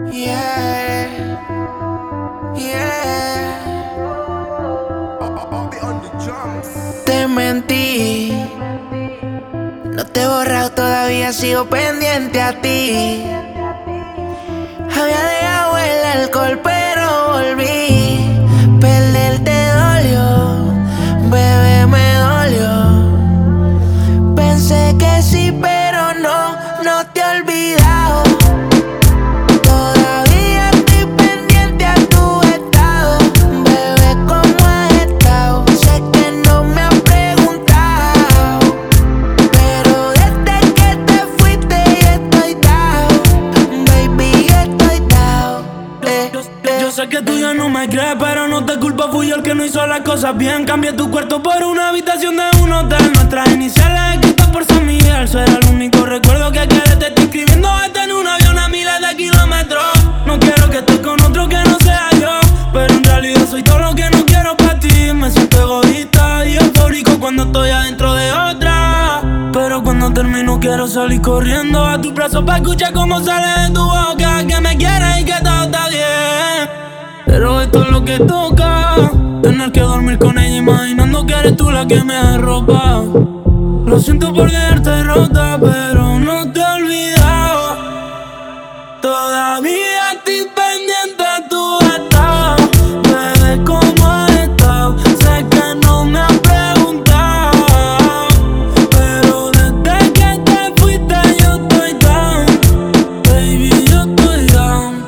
Yeah, yeah. Te mentí, no te he borrado todavía, sigo pendiente a ti. Había dejado el alcohol, pero volví. Perderte dolió, bebé, me dolió. Pensé que sí, pero no te he olvidado. Todavía estoy pendiente a tu estado. Bebé, ¿cómo has estado? Sé que no me has preguntado, pero desde que te fuiste ya estoy down. Baby, ya estoy down. Yo sé que tú ya no me crees, pero no te culpo, fui yo el que no hizo las cosas bien. Cambié tu cuarto por una habitación de un hotel. Nuestras iniciales escritas por San Miguel. Será el único recuerdo que quede. Te estoy escribiendo este en un avión a miles de kilómetros. No quiero que estés con otro que no sea yo, pero en realidad soy todo lo que no quiero para ti. Me siento egoísta y eufórico cuando estoy adentro de otra, pero cuando termino quiero salir corriendo a tu brazo para escuchar cómo sale de tu boca que me quieres y que todo está bien. Pero esto es lo que toca, tener que dormir con ella imaginando que eres tú la que me arropa. Lo siento por dejarte rota, pero no te he olvidado. Todavía estoy pendiente a tu estado. Bebé, ¿cómo has estado? Sé que no me has preguntado, pero desde que te fuiste yo estoy down. Baby, yo estoy down.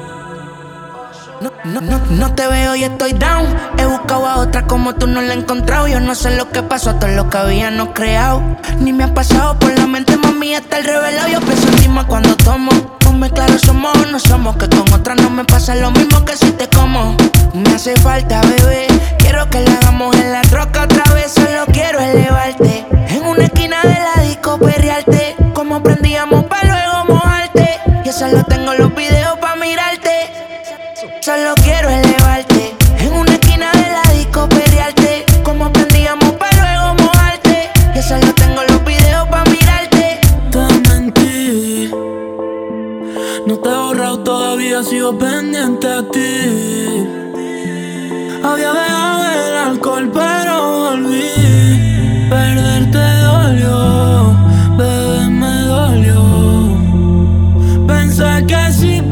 No te veo y estoy down. He buscado a otra como tú, no la he encontrado. Yo no sé lo que pasó, todo lo que habíamos creado. Ni me ha pasado por la mente, mami, está el revelado. Yo pienso en ti más cuando tomo. Ponme claro, somos o no somos. Que con otras no me pasa lo mismo que si te como. Me hace falta, bebé. Quiero que la hagamos en la troca otra vez. Solo quiero elevarte en una esquina de la disco, perrearte. Como prendíamos pa' luego mojarte. Yo solo tengo los videos pa' mirarte. Solo quiero elevarte en una esquina de la disco, perrearte. Como prendíamos pa' luego mojarte. Yo solo tengo los videos pa' mirarte. Te mentí, no te he borrado todavía, sigo pendiente a ti. Había dejado el alcohol, pero volví. Perderte dolió, bebé, me dolió. Pensé que sí,